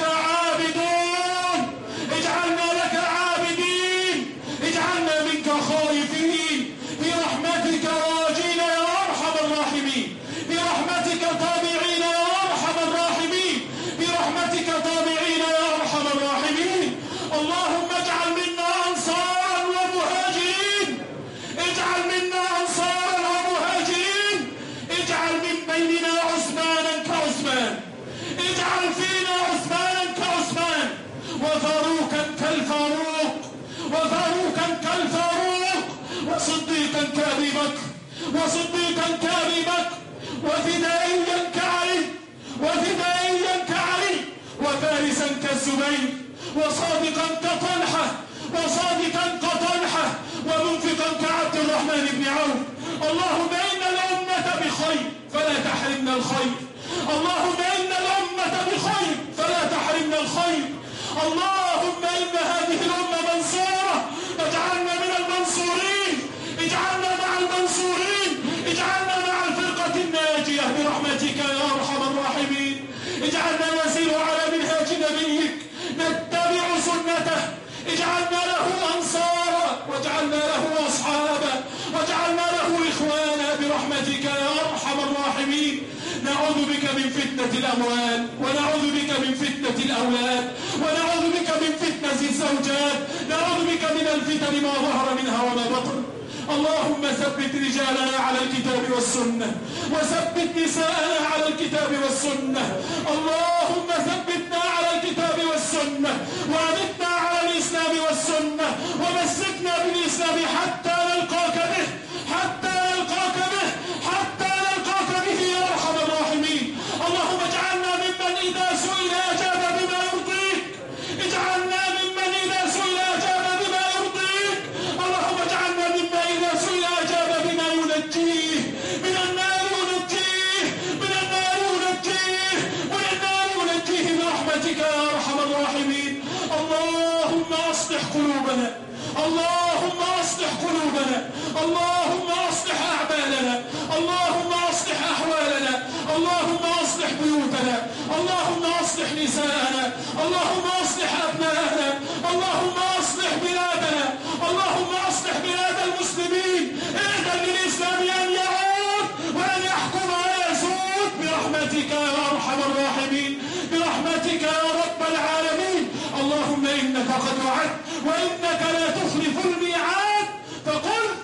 [SPEAKER 3] عابدون، اجعلنا لك عابدين، اجعلنا منك خائفين برحمتك راجين يا أرحم الراحمين، برحمتك طامعين يا أرحم الراحمين، برحمتك طامعين يا أرحم الراحمين. اللهم اجعل منا أنصارا ومهاجرين، اجعل منا أنصارا ومهاجرين، اجعل من بيننا عثمانا كعثمان، اجعل فينا عثمانا كعثمان، وفاروقا كالفاروق، وفاروقا كالفاروق، وصديقا كأبي بكر، وصديقا كأبي بكر، وفدائيا كعلي، وفدائيا كعلي، وفارسا كالزبير، وصادقا كطلحة، وصادقا كطلحة، ومنفقا كعبد الرحمن بن عوف. اللهم إن الأمة بخير فلا تحرمنا الخير، اللهم إن الأمة بخير فلا تحرمنا الخير. اللهم إن هذه الأمة منصورة فاجعلنا من المنصورين، اجعلنا مع المنصورين، اجعلنا مع الفرقة الناجية برحمتك يا أرحم الراحمين. اجعلنا نسير على منهاج نبيك نتبع سنته، اجعلنا له أنصارا، واجعلنا له أصحابا، واجعلنا له إخوانا برحمتك يا أرحم الراحمين. نعوذ بك من فتنة الأموال، ونعوذ بك من فتنة الأولاد، ونعوذ بك من فتنة الزوجات، نعوذ بك من الفتن ما ظهر منها وما بطن. اللهم ثبت رجالنا على الكتاب والسنة، وثبت نساءنا على الكتاب والسنة. اللهم ثبتنا على الكتاب والسنة، وأمتنا على الإسلام والسنة، ومسكنا بالإسلام حتى نلقاك به، حتى نلقاك به، حتى نلقاك به يا أرحم الراحمين. اللهم اجعلنا ممن إذا سئل أجاب بما يرضيك، اجعلنا ممن إذا سئل أجاب بما يرضيك. اللهم اجعلنا ممن إذا سئل أجاب بما ينجيه من النار، ينجيه من النار، ينجيه من النار، ينجيه برحمتك يا أرحم الراحمين. اللهم أصلح قلوبنا، اللهم أصلح قلوبنا، اللهم أصلح أعمالنا، اللهم أصلح أحوالنا، اللهم أصلح بيوتنا، اللهم أصلح نساءنا، اللهم أصلح أبناءنا، اللهم أصلح بلادنا، اللهم أصلح بلاد المسلمين. اذن للإسلام أن يعود وأن يحكم ويسود برحمتك يا أرحم الراحمين، برحمتك يا رب العالمين. اللهم إنك قد وعدت وإنك لا تخلف الميعاد، فقلت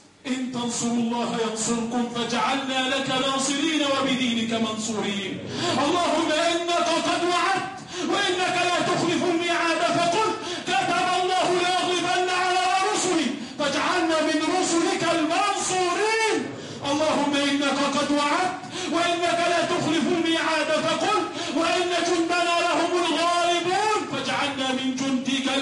[SPEAKER 3] إن تنصروا الله ينصركم، فاجعلنا لك ناصرين وبدينك منصورين. اللهم إنك قد وعدت وإنك لا تخلف الميعاد، فقلت كتب الله لأغلبن على رسلي، فاجعلنا من رسلك المنصورين. اللهم إنك قد وعدت وإنك لا تخلف الميعاد، فقلت وإن جندنا لهم الغالبون، فاجعلنا من جندك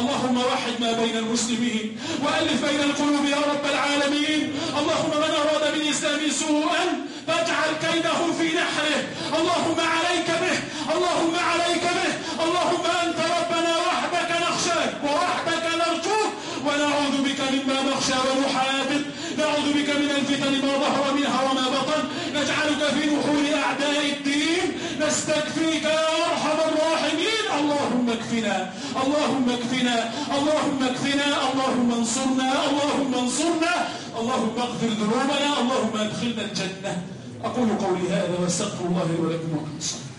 [SPEAKER 3] اللهم وحد ما بين المسلمين وألف بين القلوب يا رب العالمين. اللهم من أراد بالإسلام سوءا فاجعل كيده في نحره. اللهم عليك به، اللهم عليك به. اللهم أنت ربنا وحدك نخشاك ووحدك نرجوك ونعوذ بك مما نخشى ونحاذر. نعوذ بك من الفتن ما ظهر منها وما بطن. نجعلك في نحور أعداء الدين. نستكفيك يا أرحم الراحمين. اللهم اكفنا، اللهم اكفنا، اللهم اكفنا، اللهم انصرنا، اللهم انصرنا، اللهم اغفر ذنوبنا، اللهم ادخلنا الجنة. أقول قولي هذا واستغفر الله لي ولكم وأقم الصلاة.